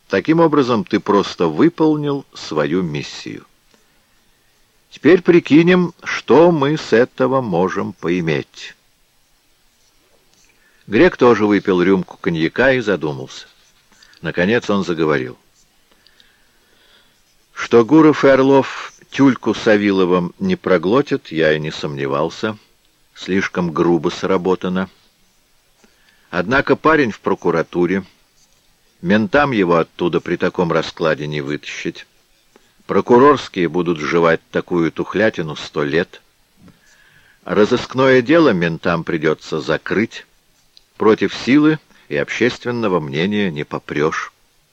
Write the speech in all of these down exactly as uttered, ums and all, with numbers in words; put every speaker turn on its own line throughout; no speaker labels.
Таким образом, ты просто выполнил свою миссию. Теперь прикинем, что мы с этого можем поиметь». Грек тоже выпил рюмку коньяка и задумался. Наконец он заговорил. Что Гуров и Орлов тюльку с Авиловым не проглотят, я и не сомневался. Слишком грубо сработано. Однако парень в прокуратуре. Ментам его оттуда при таком раскладе не вытащить. Прокурорские будут жевать такую тухлятину сто лет. Разыскное дело ментам придется закрыть. Против силы и общественного мнения не попрешь.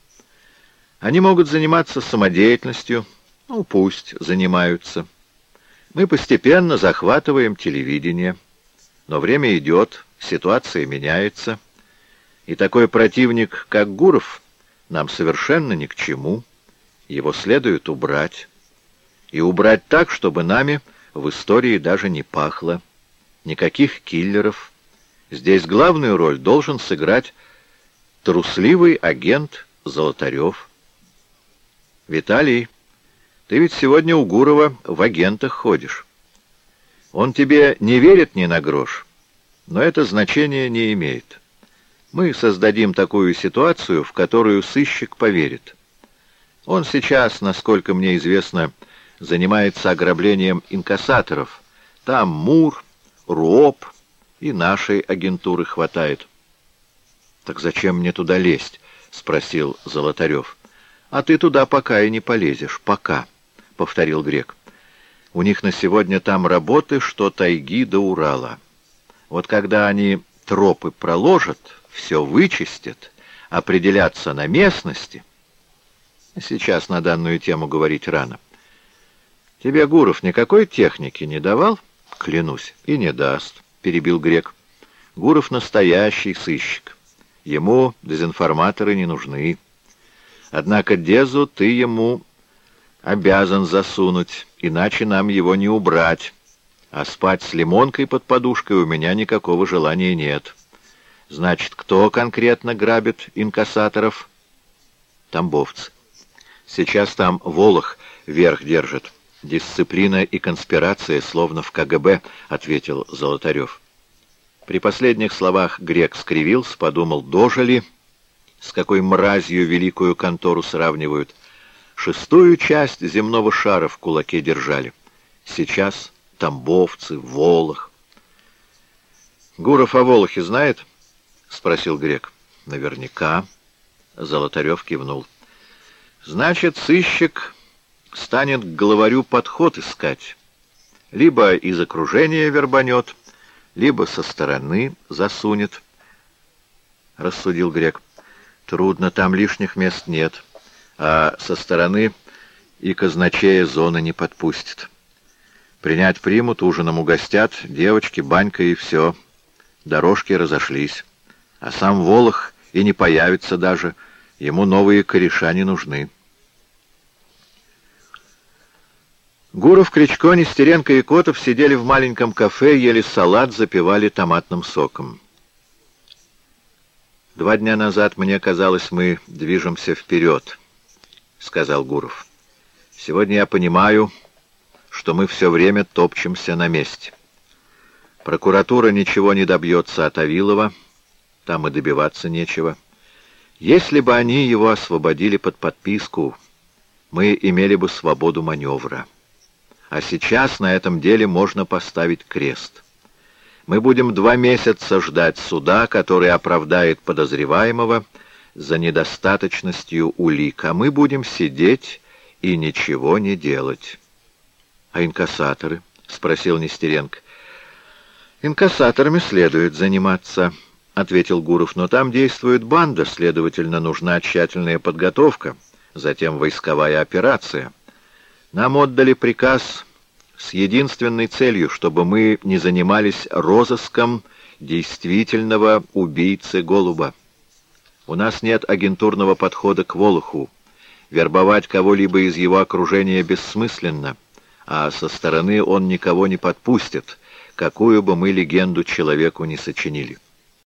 Они могут заниматься самодеятельностью, ну пусть занимаются. Мы постепенно захватываем телевидение, но время идет, ситуация меняется, и такой противник, как Гуров, нам совершенно ни к чему. Его следует убрать. И убрать так, чтобы нами в истории даже не пахло. Никаких киллеров. Здесь главную роль должен сыграть трусливый агент Золотарев. Виталий, ты ведь сегодня у Гурова в агентах ходишь. Он тебе не верит ни на грош, но это значение не имеет. Мы создадим такую ситуацию, в которую сыщик поверит. Он сейчас, насколько мне известно, занимается ограблением инкассаторов. Там Мур, Руоп и нашей агентуры хватает. — Так зачем мне туда лезть? — спросил Золотарев. — А ты туда пока и не полезешь. Пока, — повторил Грек. — У них на сегодня там работы, что тайги до Урала. Вот когда они тропы проложат, все вычистят, определятся на местности... Сейчас на данную тему говорить рано. Тебе Гуров никакой техники не давал? Клянусь, и не даст, перебил Грек. Гуров настоящий сыщик. Ему дезинформаторы не нужны. Однако Дезу ты ему обязан засунуть, иначе нам его не убрать. А спать с лимонкой под подушкой у меня никакого желания нет. Значит, кто конкретно грабит инкассаторов? Тамбовцы. Сейчас там Волох верх держит. Дисциплина и конспирация, словно в ка гэ бэ, — ответил Золотарев. При последних словах Грек скривился, подумал, дожили, с какой мразью великую контору сравнивают. Шестую часть земного шара в кулаке держали. Сейчас тамбовцы, Волох. «Гуров о Волохе знает?» — спросил Грек. «Наверняка». Золотарев кивнул. «Значит, сыщик станет к главарю подход искать. Либо из окружения вербанет, либо со стороны засунет», — рассудил Грек. «Трудно, там лишних мест нет, а со стороны и казначея зоны не подпустит. Принять примут, ужином угостят, девочки, банька и все. Дорожки разошлись. А сам Волох и не появится даже, ему новые кореша не нужны». Гуров, Кричко, Нестеренко и Котов сидели в маленьком кафе, ели салат, запивали томатным соком. «Два дня назад мне казалось, мы движемся вперед», — сказал Гуров. «Сегодня я понимаю, что мы все время топчемся на месте. Прокуратура ничего не добьется от Авилова, там и добиваться нечего. Если бы они его освободили под подписку, мы имели бы свободу маневра. А сейчас на этом деле можно поставить крест. Мы будем два месяца ждать суда, который оправдает подозреваемого за недостаточностью улик, а мы будем сидеть и ничего не делать». «А инкассаторы?» — спросил Нестеренко. «Инкассаторами следует заниматься», — ответил Гуров, «но там действует банда, следовательно, нужна тщательная подготовка, затем войсковая операция. Нам отдали приказ с единственной целью, чтобы мы не занимались розыском действительного убийцы Голуба. У нас нет агентурного подхода к Волоху. Вербовать кого-либо из его окружения бессмысленно, а со стороны он никого не подпустит, какую бы мы легенду человеку не сочинили.